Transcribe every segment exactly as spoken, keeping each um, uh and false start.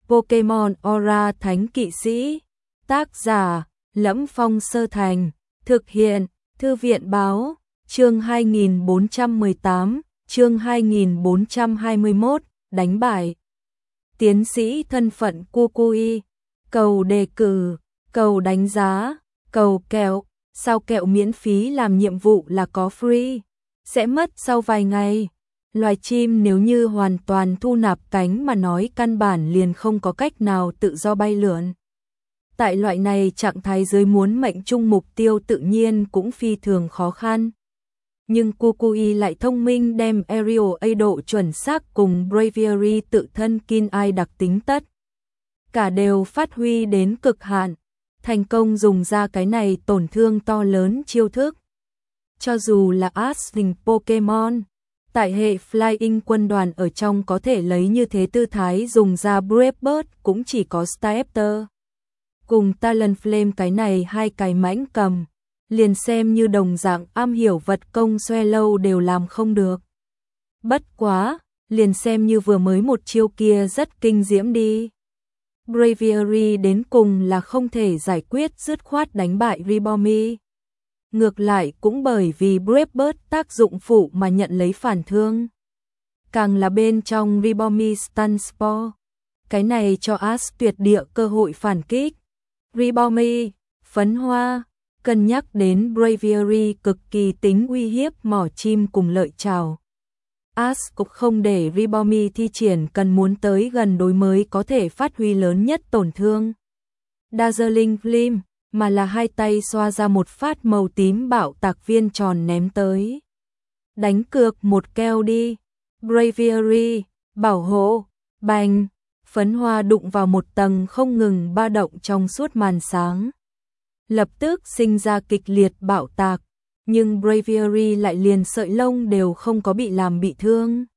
Pokemon Aura Thánh Kỵ Sĩ. Tác giả: Lẫm Phong Sơ Thành. Thực hiện: Thư viện Báo. Chương hai nghìn bốn trăm mười tám, chương hai nghìn bốn trăm hai mươi mốt, đánh bại tiến sĩ thân phận Kukui. Cầu đề cử, cầu đánh giá, cầu kẹo. Sao kẹo miễn phí làm nhiệm vụ là có free, sẽ mất sau vài ngày. Loài chim nếu như hoàn toàn thu nạp cánh mà nói căn bản liền không có cách nào tự do bay lượn. Tại loại này trạng thái dưới muốn mệnh trung mục tiêu tự nhiên cũng phi thường khó khăn. Nhưng Kukui lại thông minh đem Aerial A độ chuẩn xác cùng Braviary tự thân Kin Eye đặc tính tất. Cả đều phát huy đến cực hạn, thành công dùng ra cái này tổn thương to lớn chiêu thức. Cho dù là Asling Pokemon, tại hệ Flying quân đoàn ở trong có thể lấy như thế tư thái dùng ra Brave Bird cũng chỉ có Staraptor. Cùng Talonflame cái này hai cái mãnh cầm, liền xem như đồng dạng am hiểu vật công Swallow đều làm không được. Bất quá, liền xem như vừa mới một chiêu kia rất kinh diễm đi. Braviary đến cùng là không thể giải quyết dứt khoát đánh bại Ribomi. Ngược lại cũng bởi vì Brave Bird tác dụng phụ mà nhận lấy phản thương. Càng là bên trong Ribomi Stun Spore, cái này cho Ash tuyệt địa cơ hội phản kích. Ribomi, phấn hoa, cân nhắc đến Braviary cực kỳ tính uy hiếp mỏ chim cùng lợi chảo. Ash cũng không để Ribomi thi triển cần muốn tới gần đối mới có thể phát huy lớn nhất tổn thương Dazzling Gleam, mà là hai tay xoa ra một phát màu tím bạo tạc viên tròn ném tới. Đánh cược một keo đi. Braviary, bảo hộ, bành, phấn hoa đụng vào một tầng không ngừng ba động trong suốt màn sáng. Lập tức sinh ra kịch liệt bạo tạc, nhưng Braviary lại liền sợi lông đều không có bị làm bị thương.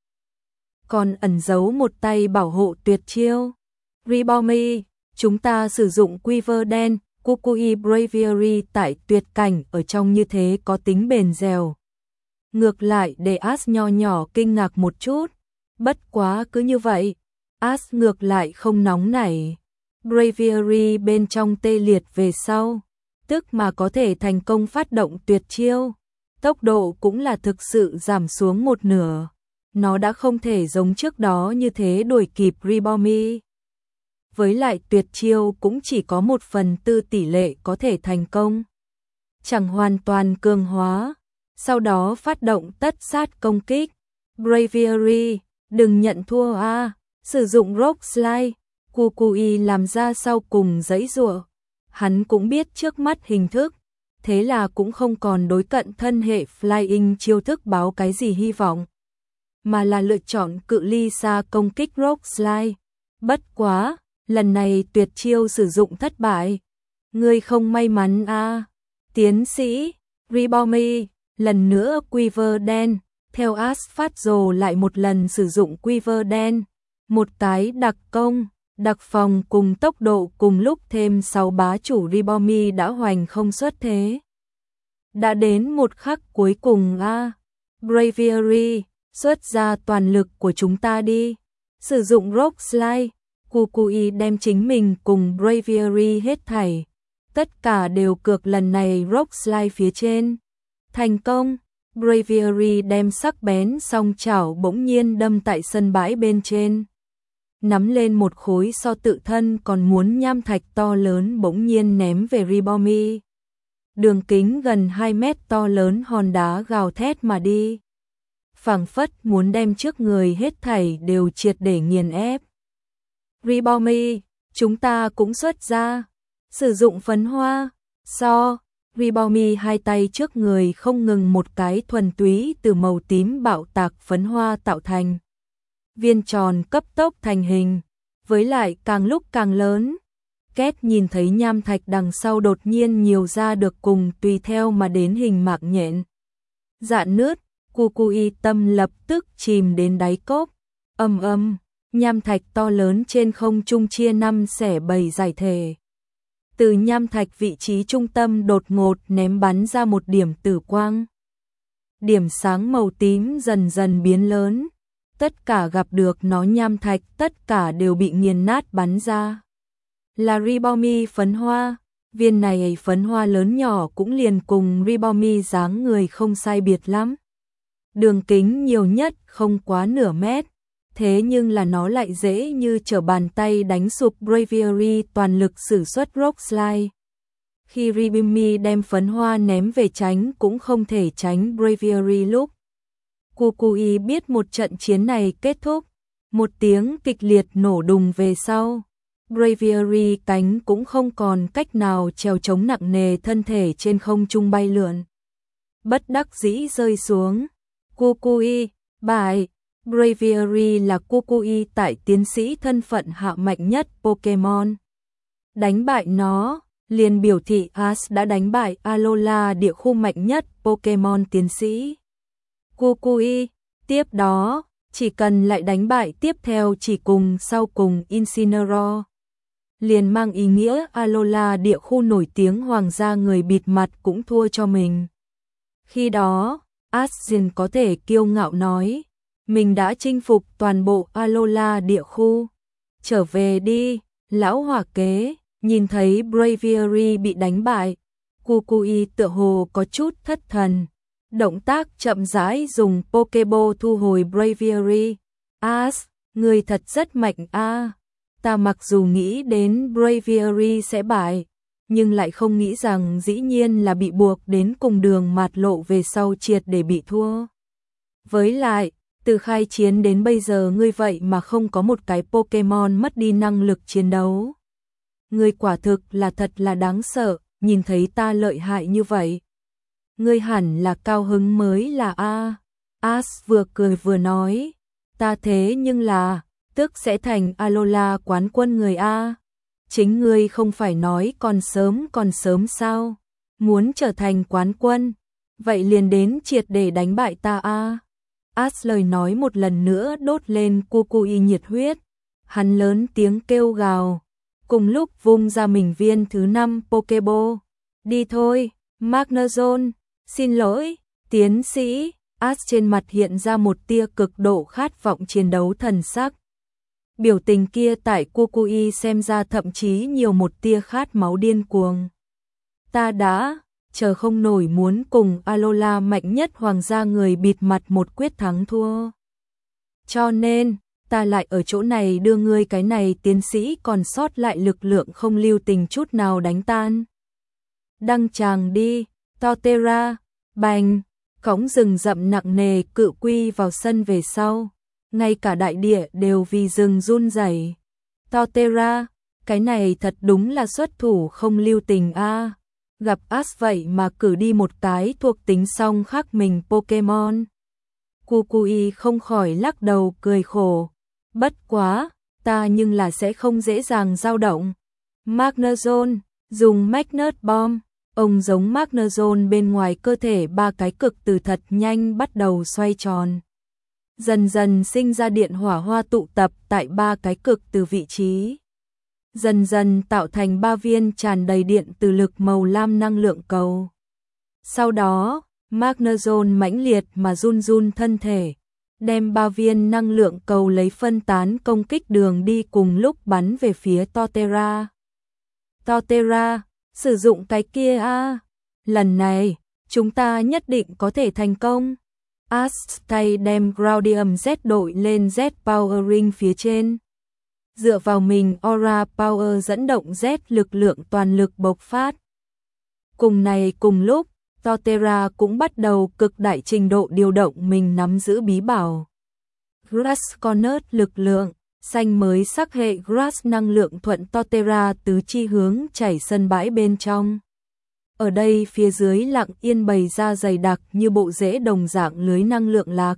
Còn ẩn giấu một tay bảo hộ tuyệt chiêu. Ribomi, chúng ta sử dụng Quiver đen, Kukui Braviary tại tuyệt cảnh ở trong như thế có tính bền dẻo. Ngược lại để Ash nho nhỏ kinh ngạc một chút. Bất quá cứ như vậy, Ash ngược lại không nóng nảy. Braviary bên trong tê liệt về sau, tức mà có thể thành công phát động tuyệt chiêu. Tốc độ cũng là thực sự giảm xuống một nửa. Nó đã không thể giống trước đó như thế đuổi kịp Ribomi. Với lại tuyệt chiêu cũng chỉ có một phần tư tỷ lệ có thể thành công. Chẳng hoàn toàn cường hóa. Sau đó phát động tất sát công kích. Braviary, đừng nhận thua a, à. Sử dụng Rock Slide. Kukui làm ra sau cùng giãy giụa. Hắn cũng biết trước mắt hình thức, thế là cũng không còn đối cận thân hệ Flying chiêu thức báo cái gì hy vọng, mà là lựa chọn cự ly xa công kích Rock Slide. Bất quá, lần này tuyệt chiêu sử dụng thất bại. Ngươi không may mắn a, à. Tiến sĩ Ribomi, lần nữa Quiver đen, theo Ash phát rồ lại một lần sử dụng Quiver đen, một cái đặc công, đặc phòng cùng tốc độ cùng lúc thêm sáu bá chủ Ribomi đã hoành không xuất thế. Đã đến một khắc cuối cùng a, à. Braviary, xuất ra toàn lực của chúng ta đi. Sử dụng Rock Slide, Kukui đem chính mình cùng Braviary hết thảy. Tất cả đều cược lần này Rock Slide phía trên. Thành công, Braviary đem sắc bén song chảo bỗng nhiên đâm tại sân bãi bên trên. Nắm lên một khối so tự thân còn muốn nham thạch to lớn bỗng nhiên ném về Ribomi. Đường kính gần hai mét to lớn hòn đá gào thét mà đi. Phảng phất muốn đem trước người hết thảy đều triệt để nghiền ép. Ribomi, chúng ta cũng xuất ra. Sử dụng phấn hoa, so. Ribomi hai tay trước người không ngừng một cái thuần túy từ màu tím bạo tạc phấn hoa tạo thành. Viên tròn cấp tốc thành hình, với lại càng lúc càng lớn. Két nhìn thấy nham thạch đằng sau đột nhiên nhiều ra được cùng tùy theo mà đến hình mạng nhện. Dạn nứt, Kukui tâm lập tức chìm đến đáy cốc. Âm âm, nham thạch to lớn trên không trung chia năm xẻ bảy giải thể. Từ nham thạch vị trí trung tâm đột ngột ném bắn ra một điểm tử quang. Điểm sáng màu tím dần dần biến lớn. tất cả gặp được nó nham thạch, tất cả đều bị nghiền nát bắn ra. Là Ribomi phấn hoa, viên này phấn hoa lớn nhỏ cũng liền cùng Ribomi dáng người không sai biệt lắm. Đường kính nhiều nhất không quá nửa mét, thế nhưng là nó lại dễ như trở bàn tay đánh sụp Braviary, toàn lực sử xuất Rock Slide. Khi Ribomi đem phấn hoa ném về tránh cũng không thể tránh Braviary lúc. Kukui biết một trận chiến này kết thúc, một tiếng kịch liệt nổ đùng về sau. Braviary cánh cũng không còn cách nào trèo chống, nặng nề thân thể trên không trung bay lượn. Bất đắc dĩ rơi xuống. Kukui, bại. Braviary là Kukui tại tiến sĩ thân phận hạ mạnh nhất Pokemon. Đánh bại nó, liền biểu thị Ash đã đánh bại Alola, địa khu mạnh nhất Pokemon tiến sĩ. Kukui, tiếp đó, chỉ cần lại đánh bại tiếp theo chỉ cùng sau cùng Incineroar, liền mang ý nghĩa Alola, địa khu nổi tiếng hoàng gia người bịt mặt cũng thua cho mình. Khi đó, Ashen có thể kiêu ngạo nói, mình đã chinh phục toàn bộ Alola địa khu. Trở về đi, lão hỏa kế. Nhìn thấy Braviary bị đánh bại, Kukui tựa hồ có chút thất thần. Động tác chậm rãi dùng Pokeball thu hồi Braviary. Ash, người thật rất mạnh a. À. Ta mặc dù nghĩ đến Braviary sẽ bại, nhưng lại không nghĩ rằng dĩ nhiên là bị buộc đến cùng đường mạt lộ, về sau triệt để bị thua. Với lại, từ khai chiến đến bây giờ ngươi vậy mà không có một cái Pokemon mất đi năng lực chiến đấu. Ngươi quả thực là thật là đáng sợ, nhìn thấy ta lợi hại như vậy. Ngươi hẳn là cao hứng mới là a. Ash vừa cười vừa nói, ta thế nhưng là, tức sẽ thành Alola quán quân người a. Chính ngươi không phải nói còn sớm còn sớm sao? Muốn trở thành quán quân, vậy liền đến triệt để đánh bại ta a. Ash lời nói một lần nữa đốt lên Kukui nhiệt huyết, hắn lớn tiếng kêu gào. Cùng lúc vung ra mình viên thứ năm Pokeball. Đi thôi, Magnezone, xin lỗi, tiến sĩ. Ash trên mặt hiện ra một tia cực độ khát vọng chiến đấu thần sắc. Biểu tình kia tại Kukui xem ra thậm chí nhiều một tia khát máu điên cuồng. Ta đã, chờ không nổi muốn cùng Alola mạnh nhất hoàng gia người bịt mặt một quyết thắng thua. Cho nên, ta lại ở chỗ này đưa ngươi cái này tiến sĩ còn sót lại lực lượng không lưu tình chút nào đánh tan. Đăng tràng đi, Torterra, bành, cõng rừng rậm nặng nề cự quy vào sân về sau. Ngay cả đại địa đều vì rừng run rẩy. Torterra, cái này thật đúng là xuất thủ không lưu tình a. À. Gặp Ash vậy mà cử đi một cái thuộc tính song khác mình Pokemon. Kukui không khỏi lắc đầu cười khổ. Bất quá, ta nhưng là sẽ không dễ dàng dao động. Magnezone, dùng Magnet Bomb. Ông giống Magnezone bên ngoài cơ thể ba cái cực từ thật nhanh bắt đầu xoay tròn. Dần dần sinh ra điện hỏa hoa tụ tập tại ba cái cực từ vị trí. Dần dần tạo thành ba viên tràn đầy điện từ lực màu lam năng lượng cầu. Sau đó, Magnezone mãnh liệt mà run run thân thể, đem ba viên năng lượng cầu lấy phân tán công kích đường đi cùng lúc bắn về phía Torterra. Torterra, sử dụng cái kia a. Lần này, chúng ta nhất định có thể thành công. Ash tay đem Groudon Z đội lên Z Power Ring phía trên. Dựa vào mình Aura Power dẫn động Z lực lượng toàn lực bộc phát. Cùng này cùng lúc, Torterra cũng bắt đầu cực đại trình độ điều động mình nắm giữ bí bảo. Grass Corner lực lượng, xanh mới sắc hệ Grass năng lượng thuận Torterra tứ chi hướng chảy sân bãi bên trong. Ở đây phía dưới lặng yên bày ra dày đặc như bộ rễ đồng dạng lưới năng lượng lạc.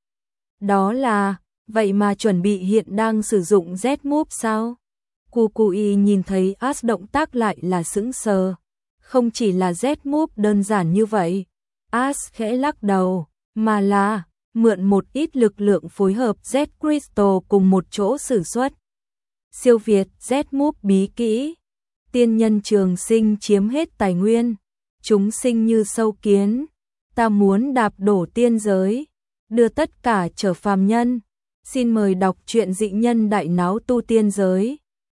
Đó là, vậy mà chuẩn bị hiện đang sử dụng Z-Move sao? Kukui nhìn thấy Ash động tác lại là sững sờ. Không chỉ là Z-Move đơn giản như vậy. Ash khẽ lắc đầu, mà là mượn một ít lực lượng phối hợp Z Crystal cùng một chỗ sử xuất. Siêu việt Z-Move bí kỹ. Tiên nhân trường sinh chiếm hết tài nguyên, chúng sinh như sâu kiến, ta muốn đạp đổ tiên giới, đưa tất cả trở phàm nhân, Xin mời đọc truyện Dị nhân đại náo tu tiên giới.